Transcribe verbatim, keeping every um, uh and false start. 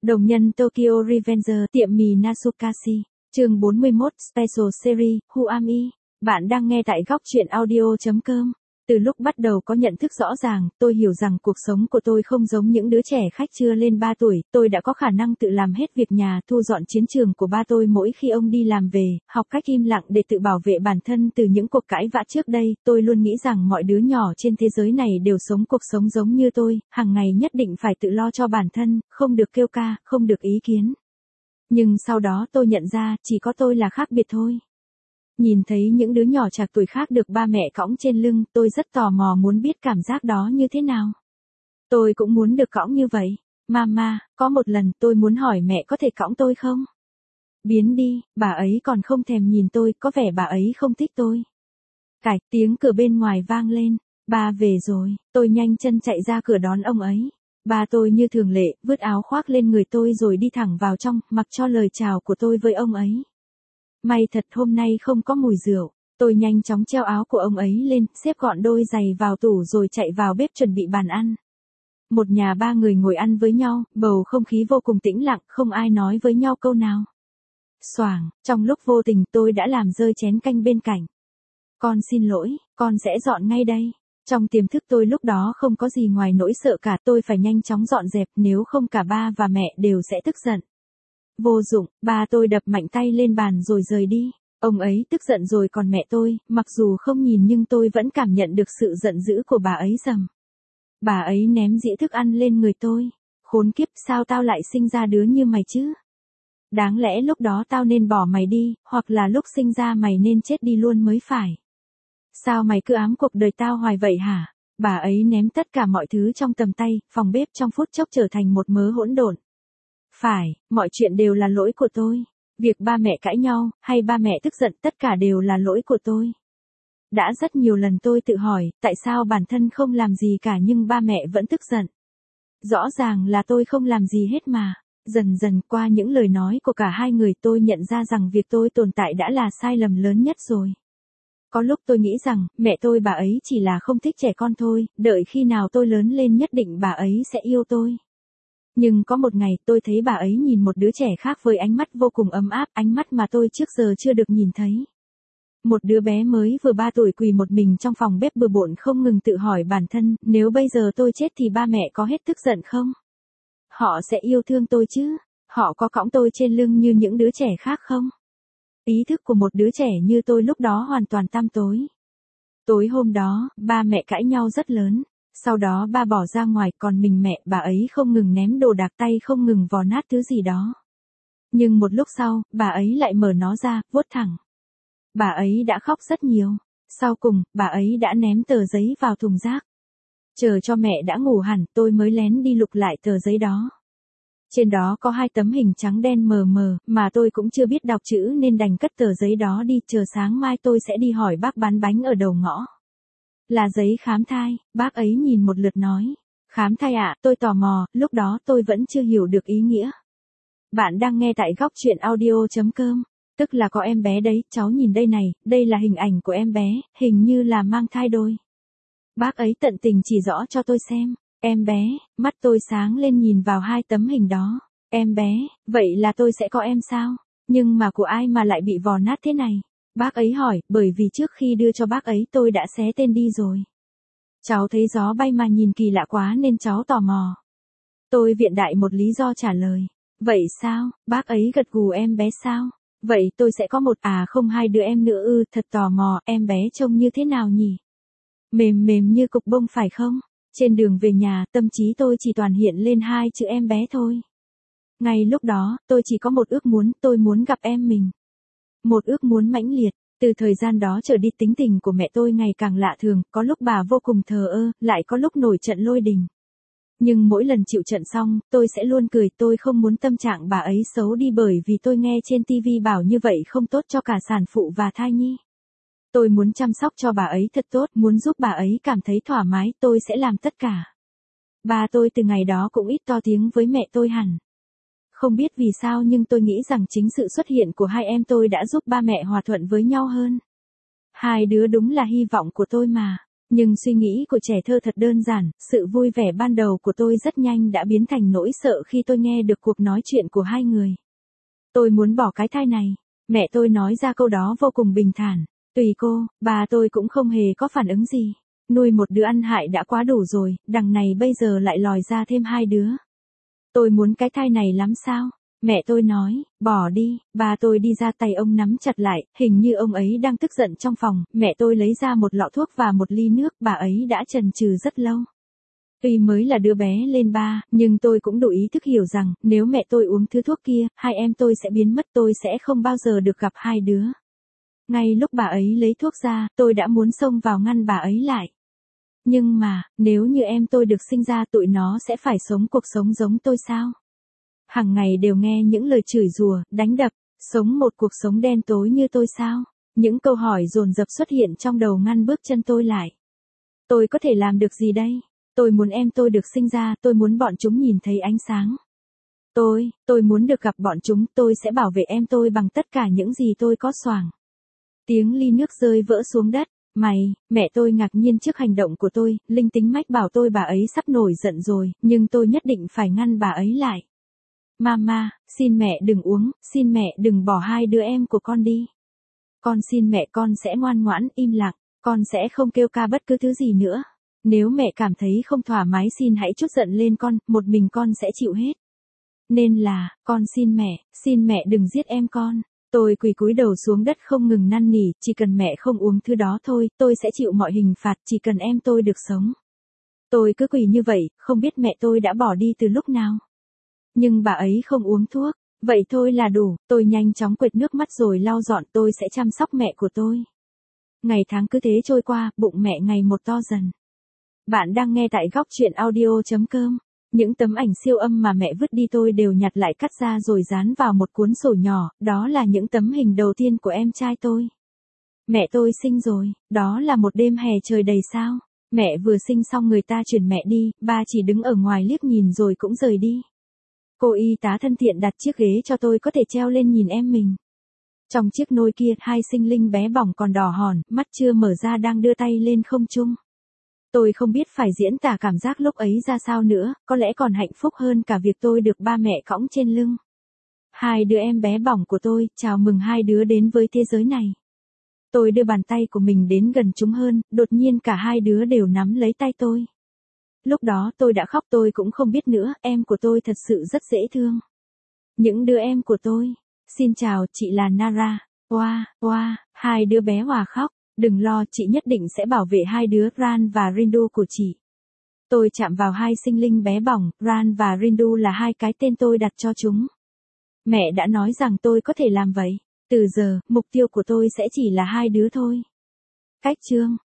Đồng nhân Tokyo Revenger, tiệm mì Natsukashi, chương bốn mươi mốt Special Series, Who Am I? Bạn đang nghe tại góc truyện audio chấm com. Từ lúc bắt đầu có nhận thức rõ ràng, tôi hiểu rằng cuộc sống của tôi không giống những đứa trẻ khách chưa lên ba tuổi, tôi đã có khả năng tự làm hết việc nhà, thu dọn chiến trường của ba tôi mỗi khi ông đi làm về, học cách im lặng để tự bảo vệ bản thân từ những cuộc cãi vã trước đây. Tôi luôn nghĩ rằng mọi đứa nhỏ trên thế giới này đều sống cuộc sống giống như tôi, hàng ngày nhất định phải tự lo cho bản thân, không được kêu ca, không được ý kiến. Nhưng sau đó tôi nhận ra, chỉ có tôi là khác biệt thôi. Nhìn thấy những đứa nhỏ trạc tuổi khác được ba mẹ cõng trên lưng, tôi rất tò mò muốn biết cảm giác đó như thế nào. Tôi cũng muốn được cõng như vậy. Mama, có một lần tôi muốn hỏi mẹ có thể cõng tôi không? Biến đi, bà ấy còn không thèm nhìn tôi, có vẻ bà ấy không thích tôi. Cạch, tiếng cửa bên ngoài vang lên. Ba về rồi, tôi nhanh chân chạy ra cửa đón ông ấy. Ba tôi như thường lệ, vứt áo khoác lên người tôi rồi đi thẳng vào trong, mặc cho lời chào của tôi với ông ấy. May thật hôm nay không có mùi rượu. Tôi nhanh chóng treo áo của ông ấy lên, xếp gọn đôi giày vào tủ rồi chạy vào bếp chuẩn bị bàn ăn. Một nhà ba người ngồi ăn với nhau, bầu không khí vô cùng tĩnh lặng, không ai nói với nhau câu nào. Xoảng, trong lúc vô tình tôi đã làm rơi chén canh bên cạnh. Con xin lỗi, con sẽ dọn ngay đây. Trong tiềm thức tôi lúc đó không có gì ngoài nỗi sợ cả, tôi phải nhanh chóng dọn dẹp, nếu không cả ba và mẹ đều sẽ tức giận. Vô dụng, ba tôi đập mạnh tay lên bàn rồi rời đi. Ông ấy tức giận rồi, còn mẹ tôi, mặc dù không nhìn nhưng tôi vẫn cảm nhận được sự giận dữ của bà ấy rầm. Bà ấy ném dĩa thức ăn lên người tôi. Khốn kiếp, sao tao lại sinh ra đứa như mày chứ? Đáng lẽ lúc đó tao nên bỏ mày đi, hoặc là lúc sinh ra mày nên chết đi luôn mới phải. Sao mày cứ ám cuộc đời tao hoài vậy hả? Bà ấy ném tất cả mọi thứ trong tầm tay, phòng bếp trong phút chốc trở thành một mớ hỗn độn. Phải, mọi chuyện đều là lỗi của tôi. Việc ba mẹ cãi nhau, hay ba mẹ tức giận, tất cả đều là lỗi của tôi. Đã rất nhiều lần tôi tự hỏi, tại sao bản thân không làm gì cả nhưng ba mẹ vẫn tức giận. Rõ ràng là tôi không làm gì hết mà. Dần dần qua những lời nói của cả hai người tôi nhận ra rằng việc tôi tồn tại đã là sai lầm lớn nhất rồi. Có lúc tôi nghĩ rằng, mẹ tôi bà ấy chỉ là không thích trẻ con thôi, đợi khi nào tôi lớn lên nhất định bà ấy sẽ yêu tôi. Nhưng có một ngày tôi thấy bà ấy nhìn một đứa trẻ khác với ánh mắt vô cùng ấm áp, ánh mắt mà tôi trước giờ chưa được nhìn thấy. Một đứa bé mới vừa ba tuổi quỳ một mình trong phòng bếp bừa bộn không ngừng tự hỏi bản thân, nếu bây giờ tôi chết thì ba mẹ có hết tức giận không? Họ sẽ yêu thương tôi chứ? Họ có cõng tôi trên lưng như những đứa trẻ khác không? Ý thức của một đứa trẻ như tôi lúc đó hoàn toàn tăm tối. Tối hôm đó, ba mẹ cãi nhau rất lớn. Sau đó ba bỏ ra ngoài, còn mình mẹ, bà ấy không ngừng ném đồ đạc, tay không ngừng vò nát thứ gì đó. Nhưng một lúc sau, bà ấy lại mở nó ra, vuốt thẳng. Bà ấy đã khóc rất nhiều. Sau cùng, bà ấy đã ném tờ giấy vào thùng rác. Chờ cho mẹ đã ngủ hẳn, tôi mới lén đi lục lại tờ giấy đó. Trên đó có hai tấm hình trắng đen mờ mờ, mà tôi cũng chưa biết đọc chữ nên đành cất tờ giấy đó đi, chờ sáng mai tôi sẽ đi hỏi bác bán bánh ở đầu ngõ. Là giấy khám thai, bác ấy nhìn một lượt nói. Khám thai ạ, à, tôi tò mò, lúc đó tôi vẫn chưa hiểu được ý nghĩa. Bạn đang nghe tại góc truyện audio chấm com, tức là có em bé đấy, cháu nhìn đây này, đây là hình ảnh của em bé, hình như là mang thai đôi. Bác ấy tận tình chỉ rõ cho tôi xem, em bé, mắt tôi sáng lên nhìn vào hai tấm hình đó. Em bé, vậy là tôi sẽ có em sao? Nhưng mà của ai mà lại bị vò nát thế này? Bác ấy hỏi, bởi vì trước khi đưa cho bác ấy tôi đã xé tên đi rồi. Cháu thấy gió bay mà nhìn kỳ lạ quá nên cháu tò mò. Tôi viện đại một lý do trả lời. Vậy sao, bác ấy gật gù, em bé sao? Vậy tôi sẽ có một à không hai đứa em nữa ư, thật tò mò, em bé trông như thế nào nhỉ? Mềm mềm như cục bông phải không? Trên đường về nhà, tâm trí tôi chỉ toàn hiện lên hai chữ em bé thôi. Ngay lúc đó, tôi chỉ có một ước muốn, tôi muốn gặp em mình. Một ước muốn mãnh liệt. Từ thời gian đó trở đi tính tình của mẹ tôi ngày càng lạ thường, có lúc bà vô cùng thờ ơ, lại có lúc nổi trận lôi đình. Nhưng mỗi lần chịu trận xong, tôi sẽ luôn cười, tôi không muốn tâm trạng bà ấy xấu đi bởi vì tôi nghe trên ti vi bảo như vậy không tốt cho cả sản phụ và thai nhi. Tôi muốn chăm sóc cho bà ấy thật tốt, muốn giúp bà ấy cảm thấy thoải mái, tôi sẽ làm tất cả. Ba tôi từ ngày đó cũng ít to tiếng với mẹ tôi hẳn. Không biết vì sao nhưng tôi nghĩ rằng chính sự xuất hiện của hai em tôi đã giúp ba mẹ hòa thuận với nhau hơn. Hai đứa đúng là hy vọng của tôi mà. Nhưng suy nghĩ của trẻ thơ thật đơn giản, sự vui vẻ ban đầu của tôi rất nhanh đã biến thành nỗi sợ khi tôi nghe được cuộc nói chuyện của hai người. Tôi muốn bỏ cái thai này. Mẹ tôi nói ra câu đó vô cùng bình thản. Tùy cô, bà tôi cũng không hề có phản ứng gì. Nuôi một đứa ăn hại đã quá đủ rồi, đằng này bây giờ lại lòi ra thêm hai đứa. Tôi muốn cái thai này lắm sao? Mẹ tôi nói, bỏ đi, bà tôi đi ra tay ông nắm chặt lại, hình như ông ấy đang tức giận trong phòng, mẹ tôi lấy ra một lọ thuốc và một ly nước, bà ấy đã chần chừ rất lâu. Tuy mới là đứa bé lên ba, nhưng tôi cũng đủ ý thức hiểu rằng, nếu mẹ tôi uống thứ thuốc kia, hai em tôi sẽ biến mất, tôi sẽ không bao giờ được gặp hai đứa. Ngay lúc bà ấy lấy thuốc ra, tôi đã muốn xông vào ngăn bà ấy lại. Nhưng mà, nếu như em tôi được sinh ra tụi nó sẽ phải sống cuộc sống giống tôi sao? Hàng ngày đều nghe những lời chửi rủa, đánh đập, sống một cuộc sống đen tối như tôi sao? Những câu hỏi dồn dập xuất hiện trong đầu ngăn bước chân tôi lại. Tôi có thể làm được gì đây? Tôi muốn em tôi được sinh ra, tôi muốn bọn chúng nhìn thấy ánh sáng. Tôi, tôi muốn được gặp bọn chúng, tôi sẽ bảo vệ em tôi bằng tất cả những gì tôi có xoàng. Tiếng ly nước rơi vỡ xuống đất. Mày, mẹ tôi ngạc nhiên trước hành động của tôi, linh tính mách bảo tôi bà ấy sắp nổi giận rồi, nhưng tôi nhất định phải ngăn bà ấy lại. Mama, xin mẹ đừng uống, xin mẹ đừng bỏ hai đứa em của con đi. Con xin mẹ con sẽ ngoan ngoãn, im lặng, con sẽ không kêu ca bất cứ thứ gì nữa. Nếu mẹ cảm thấy không thoải mái xin hãy trút giận lên con, một mình con sẽ chịu hết. Nên là, con xin mẹ, xin mẹ đừng giết em con. Tôi quỳ cúi đầu xuống đất không ngừng năn nỉ, chỉ cần mẹ không uống thứ đó thôi, tôi sẽ chịu mọi hình phạt, chỉ cần em tôi được sống. Tôi cứ quỳ như vậy, không biết mẹ tôi đã bỏ đi từ lúc nào. Nhưng bà ấy không uống thuốc, vậy thôi là đủ, tôi nhanh chóng quệt nước mắt rồi lau dọn, tôi sẽ chăm sóc mẹ của tôi. Ngày tháng cứ thế trôi qua, bụng mẹ ngày một to dần. Bạn đang nghe tại góc truyện audio chấm com. Những tấm ảnh siêu âm mà mẹ vứt đi tôi đều nhặt lại cắt ra rồi dán vào một cuốn sổ nhỏ, đó là những tấm hình đầu tiên của em trai tôi. Mẹ tôi sinh rồi, đó là một đêm hè trời đầy sao. Mẹ vừa sinh xong người ta chuyển mẹ đi, ba chỉ đứng ở ngoài liếc nhìn rồi cũng rời đi. Cô y tá thân thiện đặt chiếc ghế cho tôi có thể treo lên nhìn em mình. Trong chiếc nôi kia, hai sinh linh bé bỏng còn đỏ hòn, mắt chưa mở ra đang đưa tay lên không trung. Tôi không biết phải diễn tả cảm giác lúc ấy ra sao nữa, có lẽ còn hạnh phúc hơn cả việc tôi được ba mẹ cõng trên lưng. Hai đứa em bé bỏng của tôi, chào mừng hai đứa đến với thế giới này. Tôi đưa bàn tay của mình đến gần chúng hơn, đột nhiên cả hai đứa đều nắm lấy tay tôi. Lúc đó tôi đã khóc, tôi cũng không biết nữa, em của tôi thật sự rất dễ thương. Những đứa em của tôi. Xin chào, chị là Nara. Oa, oa, hai đứa bé hòa khóc. Đừng lo, chị nhất định sẽ bảo vệ hai đứa Ran và Rindu của chị. Tôi chạm vào hai sinh linh bé bỏng, Ran và Rindu là hai cái tên tôi đặt cho chúng. Mẹ đã nói rằng tôi có thể làm vậy. Từ giờ, mục tiêu của tôi sẽ chỉ là hai đứa thôi. Cách chương